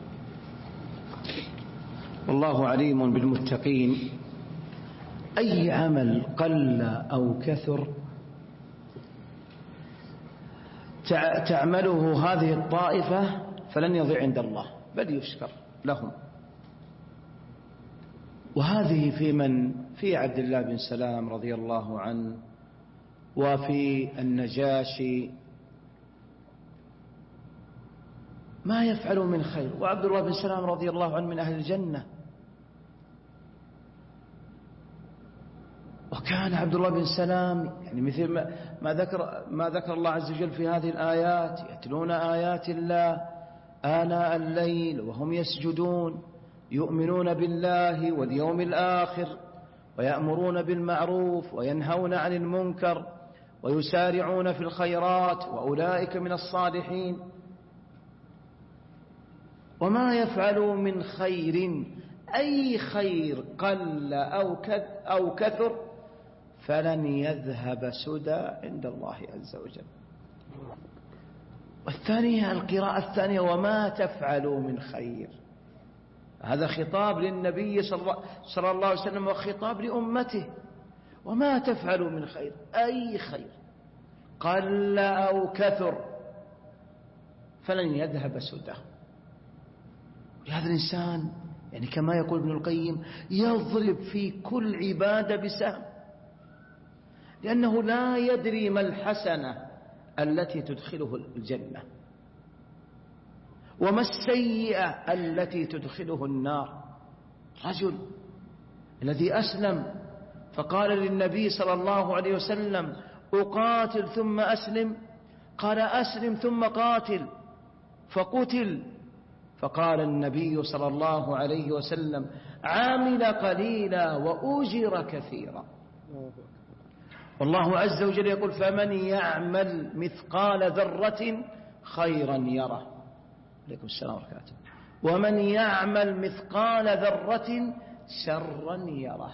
والله عليم بالمتقين. أي عمل قل أو كثر تعمله هذه الطائفة فلن يضيع عند الله بل يشكر لهم. وهذه في من في عبد الله بن سلام رضي الله عنه، وفي النجاشي ما يفعل من خير، وعبد الله بن سلام رضي الله عنه من أهل الجنة. وكان عبد الله بن سلام يعني مثل ما ذكر ما ذكر الله عز وجل في هذه الآيات: يتلون آيات الله آناء الليل وهم يسجدون، يؤمنون بالله واليوم الآخر، ويأمرون بالمعروف وينهون عن المنكر، ويسارعون في الخيرات، وأولئك من الصالحين. وما يفعلوا من خير، أي خير قل أو كثر، فلن يذهب سدى عند الله عز وجل. والثانية القراءة الثانية: وما تفعلوا من خير. هذا خطاب للنبي صلى الله عليه وسلم وخطاب لأمته. وما تفعلوا من خير، أي خير قل أو كثر، فلن يذهب سدى. هذا الإنسان يعني كما يقول ابن القيم يضرب في كل عبادة بسهم، لأنه لا يدري ما الحسنة التي تدخله الجنة، وما السيئة التي تدخله النار. رجل الذي أسلم فقال للنبي صلى الله عليه وسلم: أقاتل ثم أسلم؟ قال: أسلم ثم قاتل. فقتل، فقال النبي صلى الله عليه وسلم: عامل قليلا وأجر كثيرا. والله عز وجل يقول: فمن يعمل مثقال ذرة خيرا يره. عليكم السلام وبركاته. ومن يعمل مثقال ذرة شرا يره.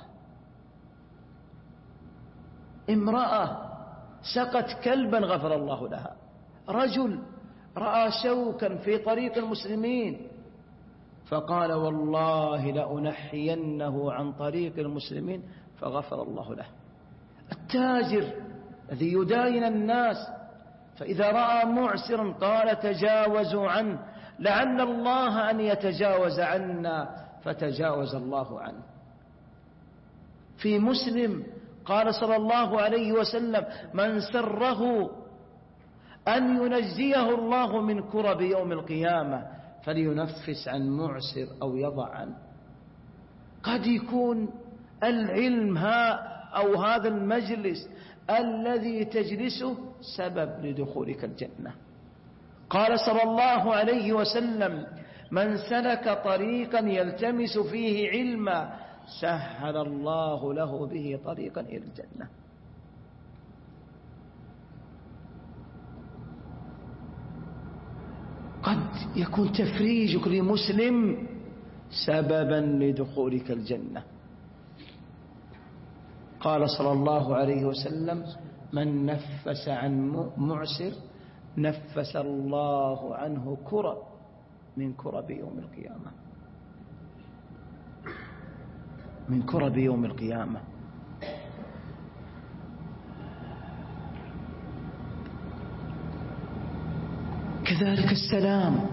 امرأة سقت كلبا غفر الله لها. رجل رأى شوكا في طريق المسلمين فقال: والله لأنحينه عن طريق المسلمين، فغفر الله له. التاجر الذي يداين الناس فإذا رأى معسرا قال: تجاوزوا عنه لعل الله أن يتجاوز عنا فتجاوز الله عنه. في مسلم قال صلى الله عليه وسلم: من سره أن ينجيه الله من كرب يوم القيامة فلينفس عن معسر أو يضع عنه. قد يكون العلم ها أو هذا المجلس الذي تجلسه سبب لدخولك الجنة. قال صلى الله عليه وسلم: من سلك طريقا يلتمس فيه علما سهل الله له به طريقا إلى الجنة. قد يكون تفريجك لمسلم سببا لدخولك الجنة. قال صلى الله عليه وسلم: من نفس عن معسر نفس الله عنه كرب من كرب يوم القيامة، من كرب يوم القيامة. كذلك السلام،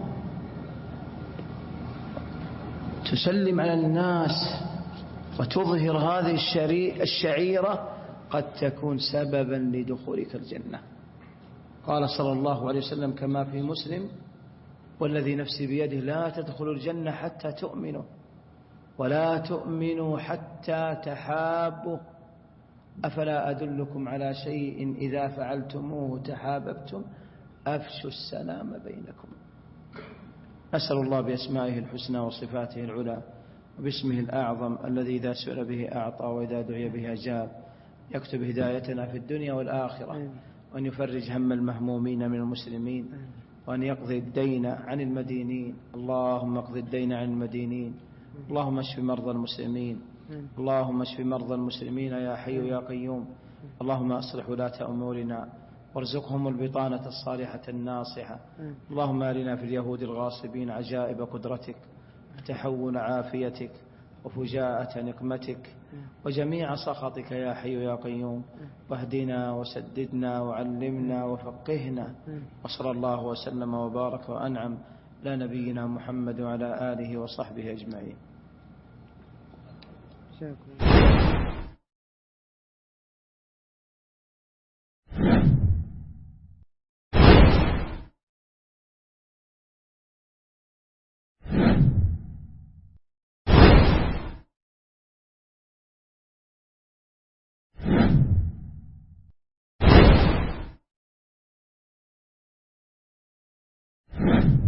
تسلم على الناس وتظهر هذه الشعيرة قد تكون سببا لدخولك الجنة. قال صلى الله عليه وسلم كما في مسلم: والذي نفسي بيده لا تدخلوا الجنة حتى تؤمنوا ولا تؤمنوا حتى تحابوا أفلا أدلكم على شيء إذا فعلتموه تحاببتم أفشوا السلام بينكم. أسأل الله بأسمائه الحسنى وصفاته العلى وباسمه الأعظم الذي إذا سئل به أعطى وإذا دعي به أجاب يكتب هدايتنا في الدنيا والآخرة، وأن يفرج هم المهمومين من المسلمين، وأن يقضي الدين عن المدينين. اللهم اقضي الدين عن المدينين. اللهم اشف مرضى المسلمين. اللهم اشف مرضى المسلمين يا حي يا قيوم. اللهم أصلح ولاة أمورنا وارزقهم البطانة الصالحة الناصحة. اللهم أرنا في اليهود الغاصبين عجائب قدرتك وتحول عافيتك وفجاءة نقمتك وجميع سخطك يا حي يا قيوم. واهدنا وسددنا وعلمنا وفقهنا. وصلى الله وسلم وبارك وأنعم على نبينا محمد وعلى آله وصحبه أجمعين. you